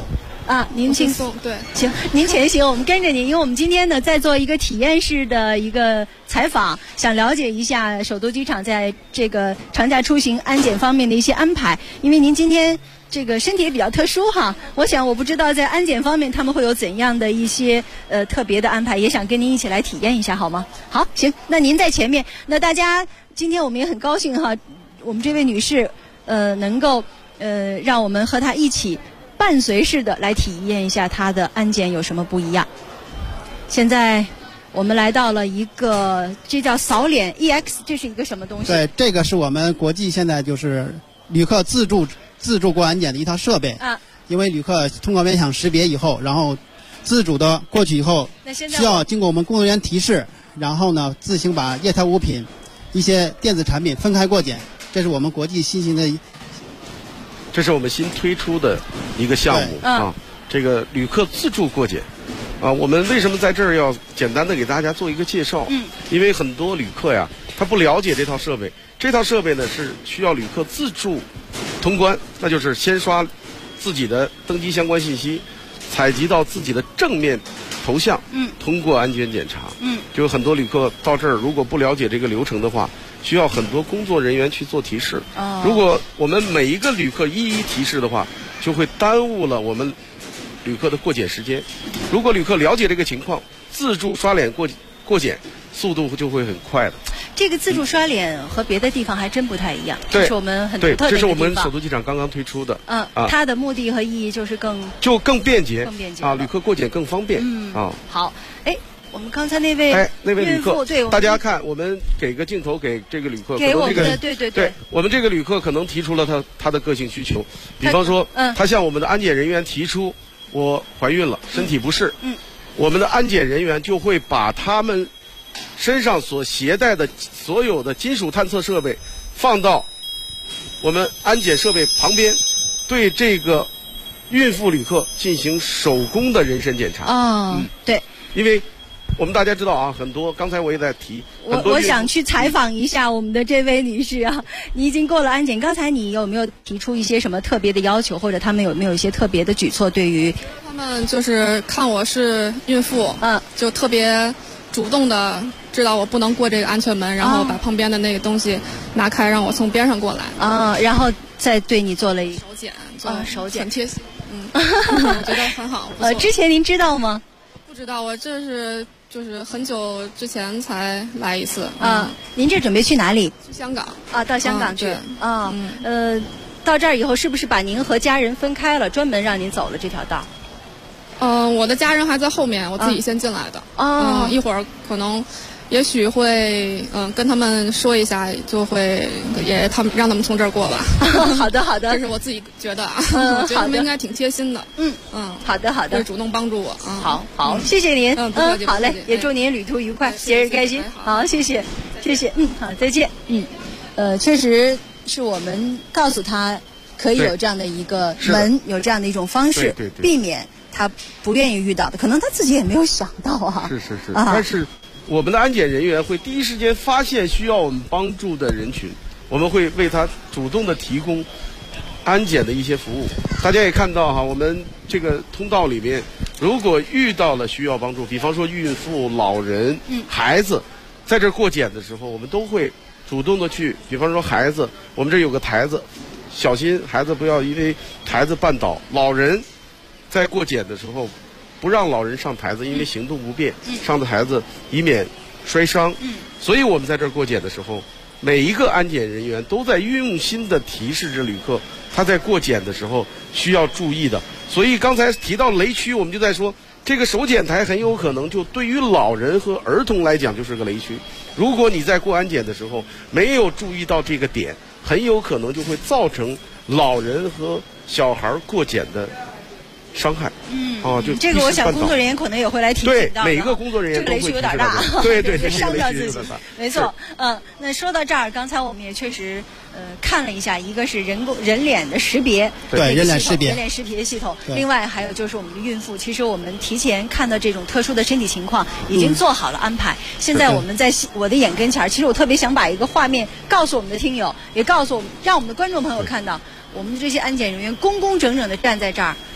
啊，您请对， 行，您前行，我们跟着您，因为我们今天呢在做一个体验式的一个采访，想了解一下首都机场在这个长假出行安检方面的一些安排。因为您今天这个身体也比较特殊哈，我不知道在安检方面他们会有怎样的一些特别的安排，也想跟您一起来体验一下，好吗？好，行，那您在前面，那大家今天我们也很高兴哈，我们这位女士能够让我们和她一起伴随式的来体验一下它的安检有什么不一样。现在我们来到了一个，这叫扫脸 EX， 这是一个什么东西？ 对，这个是我们国际现在就是旅客自助过安检的一套设备。啊。因为旅客通过面相识别以后，然后自主的过去以后，需要经过我们工作人员提示，然后呢自行把液态物品、一些电子产品分开过检。这是我们国际新型的。 这是我们新推出的一个项目啊，这个旅客自助过检啊。我们为什么在这儿要简单的给大家做一个介绍？因为很多旅客呀，他不了解这套设备。这套设备呢是需要旅客自助通关，那就是先刷自己的登机相关信息，采集到自己的正面头像，通过安检检查。就有很多旅客到这儿，如果不了解这个流程的话，需要很多工作人员去做提示。如果我们每一个旅客一一提示的话，就会耽误了我们旅客的过检时间。如果旅客了解这个情况，自助刷脸过检，速度就会很快的。 这个自助刷脸和别的地方还真不太一样，这是我们很独特的一个地方。 这是我们首都机场刚刚推出的。 它的目的和意义就是更便捷啊，旅客过检更方便。 好，我们刚才那位旅客，大家看，我们给个镜头给这个旅客， 给我们的对， 我们这个旅客可能提出了他的个性需求，比方说，他向我们的安检人员提出我怀孕了，身体不适，我们的安检人员就会把他们身上所携带的所有的金属探测设备放到我们安检设备旁边，对这个孕妇旅客进行手工的人身检查。 对， 因为我们大家知道啊，很多刚才我也在提， 我想去采访一下我们的这位女士啊，你已经过了安检，刚才你有没有提出一些什么特别的要求，或者他们有没有一些特别的举措？对于他们就是看我是孕妇，就特别主动的知道我不能过这个安全门，然后把旁边的那个东西拿开，让我从边上过来。 然后再对你做了一手检， 手检很贴心。我觉得很好。 之前您知道吗？ 不知道，我这是就是很久之前才来一次。 您这准备去哪里？ 去香港。 到香港去。到这儿以后是不是把您和家人分开了，专门让您走了这条道？ 我的家人还在后面，我自己先进来的。一会儿可能也许会跟他们说一下，就会让他们从这儿过吧。 好的， 这是我自己觉得啊，我觉得他们应该挺贴心的。 好的， 会主动帮助我。 好，谢谢您。好嘞，也祝您旅途愉快，节日开心。好，谢谢。好，再见。确实是我们告诉他可以有这样的一个门，有这样的一种方式，避免他不愿意遇到的，可能他自己也没有想到啊。 是，但是我们的安检人员会第一时间发现需要我们帮助的人群，我们会为他主动的提供安检的一些服务。大家也看到哈，我们这个通道里面，如果遇到了需要帮助，比方说孕妇、老人、孩子，在这过检的时候，我们都会主动的去，比方说孩子，我们这有个台子，小心孩子不要因为台子绊倒，老人在过检的时候不让老人上台子，因为行动不便，上的台子以免摔伤。所以我们在这儿过检的时候，每一个安检人员都在用心的提示着旅客他在过检的时候需要注意的。所以刚才提到雷区，我们就在说这个手检台很有可能就对于老人和儿童来讲就是个雷区。如果你在过安检的时候没有注意到这个点，很有可能就会造成老人和小孩过检的伤害。就这个我想工作人员可能也会来提醒到。 对，每一个工作人员都会这个雷区有点大， 对， 伤到自己。没错，那说到这儿，刚才我们也确实看了一下，一个是人脸的识别， 对，人脸识别系统，另外还有就是我们的孕妇，其实我们提前看到这种特殊的身体情况，已经做好了安排。现在我们在我的眼跟前，其实我特别想把一个画面告诉我们的听友，也告诉我们，让我们的观众朋友看到。我们的这些安检人员工工整整的站在这儿，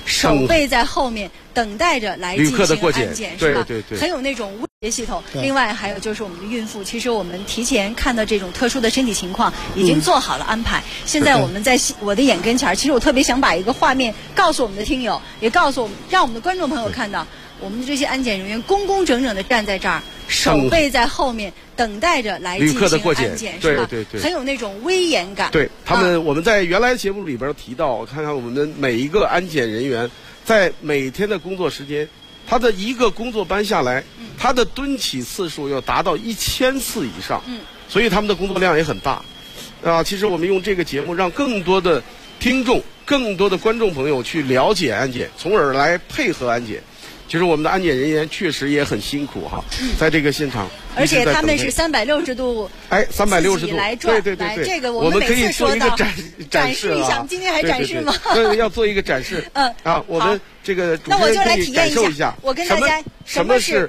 守备在后面，等待着来进行安检，是吧？ 对， 很有那种威胁系统。另外还有就是我们的孕妇，其实我们提前看到这种特殊的身体情况，已经做好了安排。现在我们在我的眼跟前，其实我特别想把一个画面告诉我们的听友，也告诉我们，让我们的观众朋友看到，我们的这些安检人员工工整整的站在这儿，守备在后面，等待着来进行安检，是吧？ 对， 很有那种威严感。 对他们，我们在原来节目里边提到，我看看我们的每一个安检人员在每天的工作时间，他的一个工作班下来，他的蹲起次数要达到1000次以上，所以他们的工作量也很大。其实我们用这个节目让更多的听众、更多的观众朋友去了解安检，从而来配合安检。其实我们的安检人员确实也很辛苦哈，在这个现场， 而且他们是360度 ，360度来转， 对， 这个我们可以做一个展示一下，今天还展示吗？ 对，要做一个展示。我们这个主持人可以感受一下， 我跟大家什么是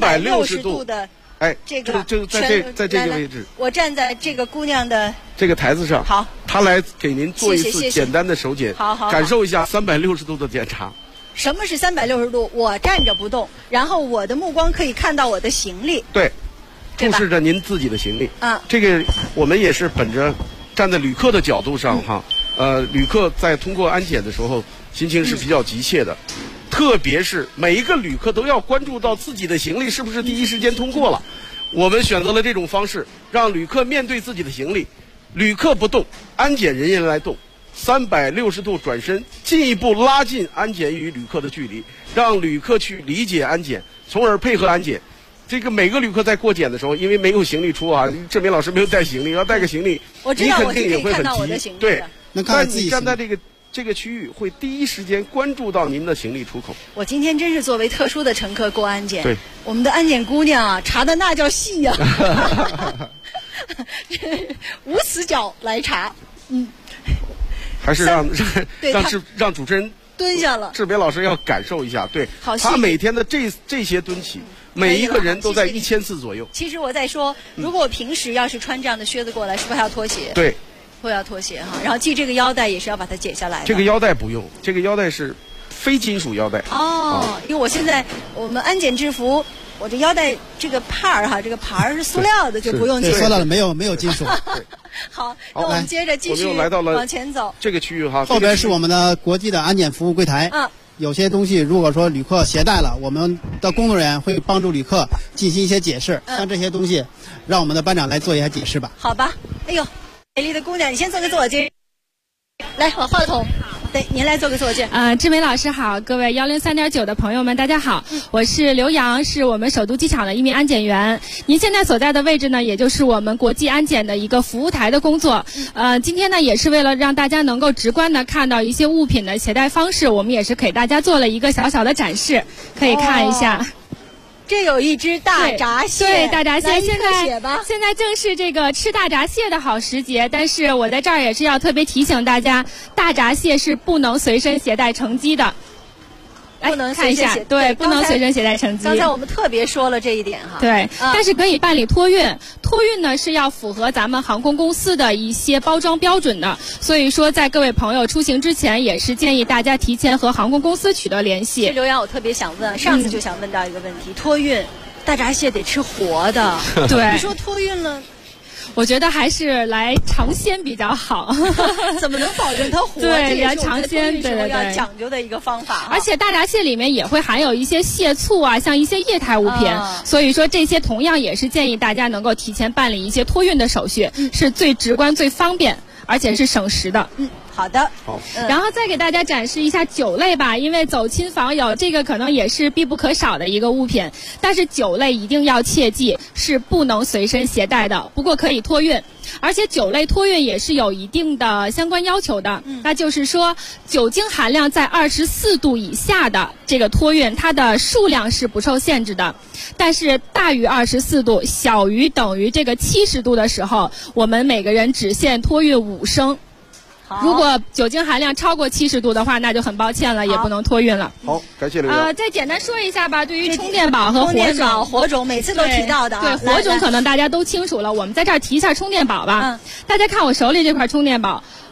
360度的，这个就在这个位置， 我站在这个姑娘的这个台子上， 好， 她来给您做一次简单的手检， 好， 感受一下360度的检查。 什么是360度？我站着不动，然后我的目光可以看到我的行李， 对，注视着您自己的行李。这个我们也是本着站在旅客的角度上哈，旅客在通过安检的时候，心情是比较急切的，特别是每一个旅客都要关注到自己的行李是不是第一时间通过了。我们选择了这种方式，让旅客面对自己的行李，旅客不动，安检人员来动。360度转身，进一步拉近安检与旅客的距离，让旅客去理解安检，从而配合安检。这个每个旅客在过检的时候，因为没有行李出啊，志明老师没有带行李，要带个行李，你肯定也会很急。对，但你站在这个区域，会第一时间关注到您的行李出口。 我今天真是作为特殊的乘客过安检， 对， 我们的安检姑娘啊，查的那叫细呀，无死角来查， 还是让主持人蹲下了。 志别老师要感受一下，对，他每天的这些蹲起，每一个人都在1000次左右。 其实我在说，如果我平时要是穿这样的靴子过来，是不是还要脱鞋？ 对， 会要脱鞋哈。然后系这个腰带也是要把它解下来的。 这个腰带不用，这个腰带是非金属腰带。 因为我现在我们安检制服。我这腰带这个帕儿哈，这个牌儿是塑料的，就不用。 对，说到了没有金属。 好，那我们接着继续往前走。 这个区域哈， 后边是我们的国际的安检服务柜台。有些东西如果说旅客携带了，我们的工作人员会帮助旅客进行一些解释。像这些东西，让我们的班长来做一下解释吧。 好吧。哎呦，美丽的姑娘，你先做个自我介绍。来，我话筒。对，您来做个自我介绍。 志梅老师好，各位103.9的朋友们，大家好，我是刘洋，是我们首都机场的一名安检员。您现在所在的位置呢，也就是我们国际安检的一个服务台的工作。今天呢，也是为了让大家能够直观的看到一些物品的携带方式，我们也是给大家做了一个小小的展示，可以看一下。 这有一只大闸蟹， 对，大闸蟹。现在正是这个吃大闸蟹的好时节，但是我在这儿也是要特别提醒大家，大闸蟹是不能随身携带乘机的。 不能看一下，对，不能随身携带乘机。 刚才我们特别说了这一点哈。 对，但是可以办理托运。托运呢是要符合咱们航空公司的一些包装标准的，所以说在各位朋友出行之前，也是建议大家提前和航空公司取得联系。 刘洋，我特别想问，上次就想问到一个问题，托运大闸蟹得吃活的， 对， 你说托运了。 我觉得还是来尝鲜比较好。 怎么能保证它活？ 对，来尝鲜， 对，要讲究的一个方法。 而且大闸蟹里面也会含有一些蟹醋啊，像一些液态物品，所以说这些同样也是建议大家能够提前办理一些托运的手续，是最直观、最方便，而且是省时的。 好的。 然后再给大家展示一下酒类吧，因为走亲访友这个可能也是必不可少的一个物品，但是酒类一定要切记是不能随身携带的，不过可以托运。而且酒类托运也是有一定的相关要求的，那就是说酒精含量在24度以下的这个托运，它的数量是不受限制的，但是大于24度，小于等于这个70度的时候，我们每个人只限托运5升。如果酒精含量超过70度的话，那就很抱歉了，也不能托运了。 好，感谢刘洋。 再简单说一下吧，对于充电宝和火种，每次都提到的。 对，火种可能大家都清楚了，我们在这儿提一下充电宝吧。大家看我手里这块充电宝，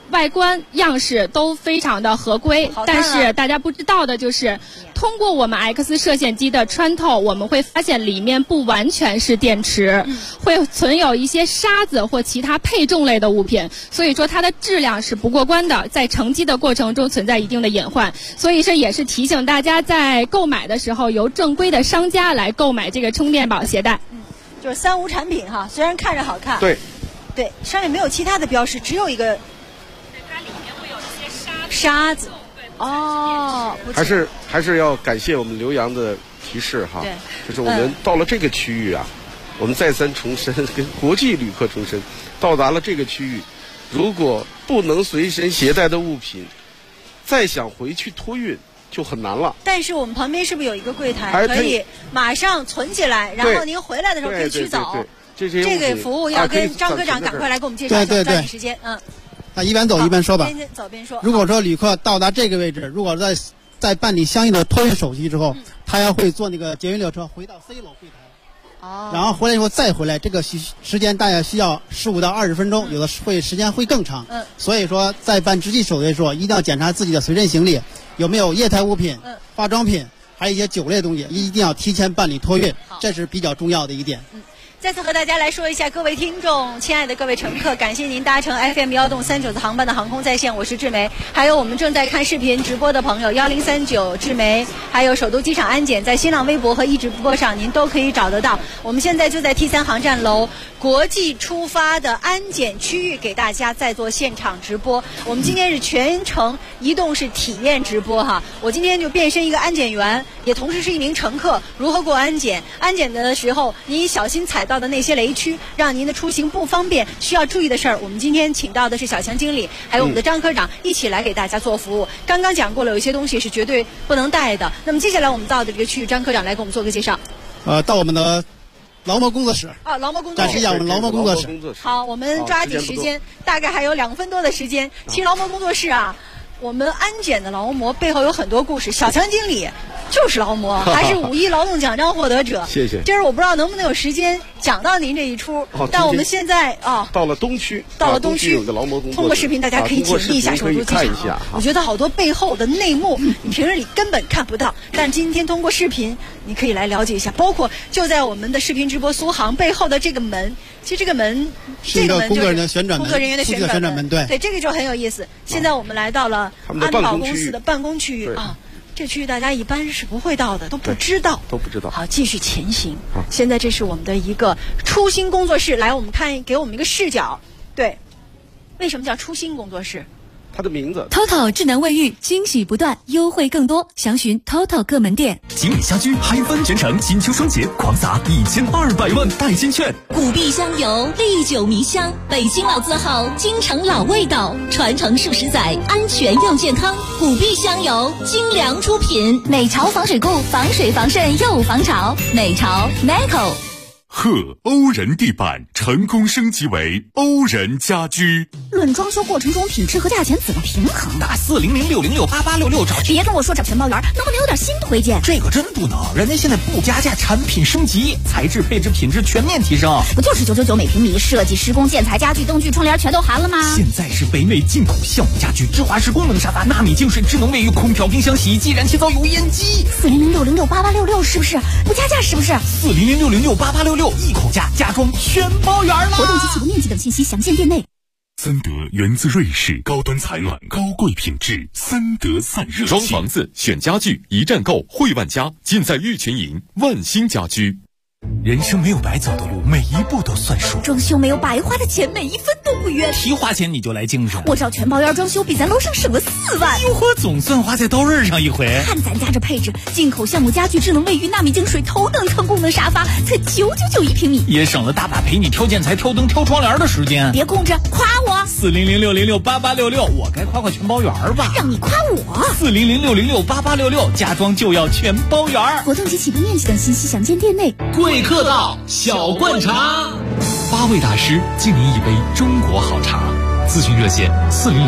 外观样式都非常的合规，但是大家不知道的就是，通过我们 X 射线机的穿透，我们会发现里面不完全是电池，会存有一些沙子或其他配重类的物品，所以说它的质量是不过关的，在乘机的过程中存在一定的隐患，所以这也是提醒大家在购买的时候由正规的商家来购买这个充电宝携带。 就是三无产品哈，虽然看着好看，对，上面没有其他的标识，只有一个。 它里面会有一些沙子。哦， 还是要感谢我们刘洋的提示哈。 对， 就是我们到了这个区域啊，我们再三重申，跟国际旅客重申，到达了这个区域，如果不能随身携带的物品，再想回去托运就很难了。 但是我们旁边是不是有一个柜台，可以马上存起来，然后您回来的时候可以取走？这个服务要跟张科长赶快来给我们介绍一下，抓紧时间。 那一边走一边说吧。 边走边说。 如果说旅客到达这个位置，如果在办理相应的托运手续之后，他要会坐那个捷运列车回到 C 楼柜台，然后回来以后再回来，这个时间大概需要15到20分钟，有的时间会更长。所以说在办值机手续的时候，一定要检查自己的随身行李有没有液态物品、化妆品，还有一些酒类的东西，一定要提前办理托运，这是比较重要的一点。 再次和大家来说一下，各位听众，亲爱的各位乘客，感谢您搭乘 FM139的航班的航空在线，我是志梅，还有我们正在看视频直播的朋友1039志梅，还有首都机场安检，在新浪微博和一直播上您都可以找得到。我们现在就在 T3航站楼国际出发的安检区域给大家在做现场直播。我们今天是全程移动式体验直播哈，我今天就变身一个安检员，也同时是一名乘客，如何过安检？安检的时候您小心踩到的那些雷区，让您的出行不方便，需要注意的事儿，我们今天请到的是小强经理，还有我们的张科长一起来给大家做服务。刚刚讲过了，有些东西是绝对不能带的。那么接下来我们到的这个区域，张科长来给我们做个介绍。 到我们的劳模工作室。 劳模工作室。 展示一下我们劳模工作室。 好，我们抓紧时间，大概还有2分多的时间。其实劳模工作室啊，我们安检的劳模背后有很多故事。小强经理就是劳模，还是5一劳动奖章获得者。 谢谢。 今儿我不知道能不能有时间讲到您这一出，但我们现在到了东区，有个劳模工作室， 通过视频大家可以解密一下首都机场。我觉得好多背后的内幕，你平时里根本看不到，但今天通过视频你可以来了解一下。包括就在我们的视频直播苏杭背后的这个门，其实这个门是一个工作人员的旋转门， 工作人员的旋转门， 对， 这个就很有意思。现在我们来到了安保公司的办公区域啊。这区域大家一般是不会到的，都不知道。好，继续前行。现在这是我们的一个初心工作室，来，我们看，给我们一个视角。对，为什么叫初心工作室？ 它的名字 TOTO 智能卫浴，惊喜不断，优惠更多，详询 TOTO 各门店。 锦里家居嗨翻全城，金秋双节狂撒1200万代金券。 古碧香油，历久弥香，北京老字号，京城老味道，传承数十载，安全又健康。古碧香油，精良出品。 美潮防水固，防水防渗又防潮。美潮 Meco。 贺欧仁地板成功升级为欧仁家居。 论装修过程中品质和价钱怎么平衡？ 打40060688866找。 别跟我说找全包圆，能不能有点新推荐？ 这个真不能，人家现在不加价，产品升级，材质配置品质全面提升。 不就是999每平米，设计施工建材家具灯具窗帘全都含了吗？ 现在是北美进口酵母家具、芝华士功能沙发、纳米净水、智能卫浴、空调、冰箱、洗衣机、燃气灶、油烟机。 40060688866是不是？不加价是不是 ？40060688866一口价，家装全包圆了。 活动及启动面积等信息详见店内。 森德源自瑞士，高端采暖，高贵品质。森德散热器。 装房子选家具，一站购汇万家，尽在玉泉营万兴家居。 人生没有白走的路，每一步都算数。 装修没有白花的钱，每一分都不冤。 提花钱你就来精神， 我找全包圆装修，比咱楼上省了4万。 哟呵，总算花在刀刃上一回。 看咱家这配置，进口项目家具、智能卫浴、纳米净水、头等舱功能沙发，才999一平米， 也省了大把陪你挑建材、挑灯、挑窗帘的时间。 别空着，夸我。 40060688866，我该夸全包圆吧？ 让你夸我。 40060688866，家装就要全包圆。 活动及启动面积等信息详见店内。 贵客到，小灌茶 ，8位大师敬您一杯中国好茶。咨询热线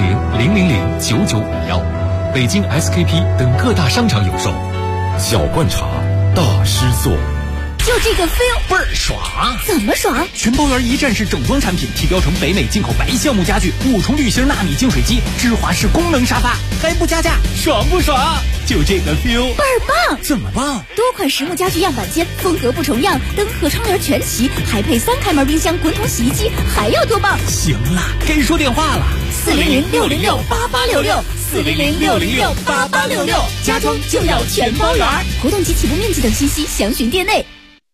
40000009951，北京 SKP 等各大商场有售。 小灌茶，大师做。 就这个 feel 倍儿爽。 怎么爽？ 全包圆一站式整装产品，提标成北美进口白橡木家具，5重铝芯纳米净水机，芝华士功能沙发，还不加价，爽不爽？就这个 feel 倍儿棒。 怎么棒？ 多款实木家具样板间，风格不重样，灯和窗帘全齐，还配3开门冰箱、滚筒洗衣机，还要多棒？ 行了，该说电话了 ，400-606-8866，400-606-8866，家装就要全包圆。活动及起步面积等信息详询店内。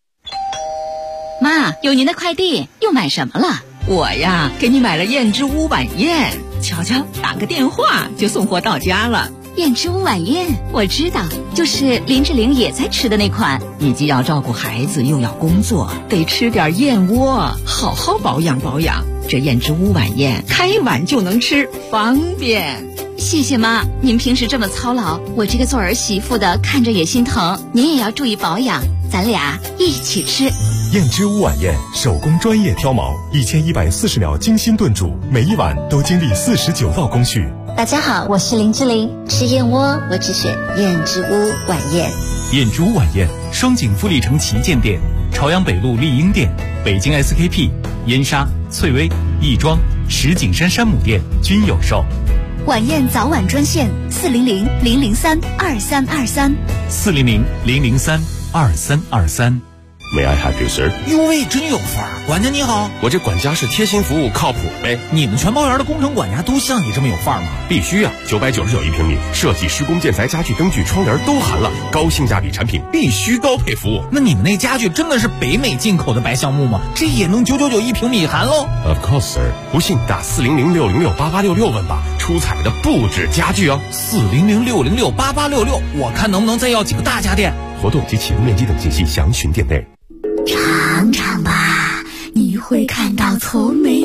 妈，有您的快递，又买什么了？ 我呀，给你买了燕之屋晚宴，瞧瞧，打个电话就送货到家了。 燕之屋晚宴，我知道，就是林志玲也在吃的那款。 你既要照顾孩子，又要工作，得吃点燕窝，好好保养保养。这燕之屋晚宴，开碗就能吃，方便。 谢谢妈，您平时这么操劳，我这个做儿媳妇的看着也心疼。您也要注意保养，咱俩一起吃。 燕之屋晚宴，手工专业挑毛，1140秒精心炖煮，每一碗都经历49道工序。 大家好，我是林志玲，吃燕窝我只选燕之屋晚宴。 燕之屋晚宴，双井富力城旗舰店、朝阳北路丽婴店、北京 SKP、燕莎、翠微、亦庄、石景山山姆店均有售。 晚宴早晚专线 400-003-2323，400-003-2323。May I help you, sir？ 哟喂，真有范儿！管家你好， 我这管家是贴心服务，靠谱呗。 你们全包园的工程管家都像你这么有范儿吗？ 必须啊！999一平米，设计、施工、建材、家具、灯具、窗帘都含了，高性价比产品，必须高配服务。 那你们那家具真的是北美进口的白橡木吗？这也能999一平米含喽 ？Of course, sir。不信打400-606-8866问吧，出彩的不止家具哦。 400-606-8866，我看能不能再要几个大家电。 活动及起步面积等信息详询店内。 尝尝吧，你会看到从没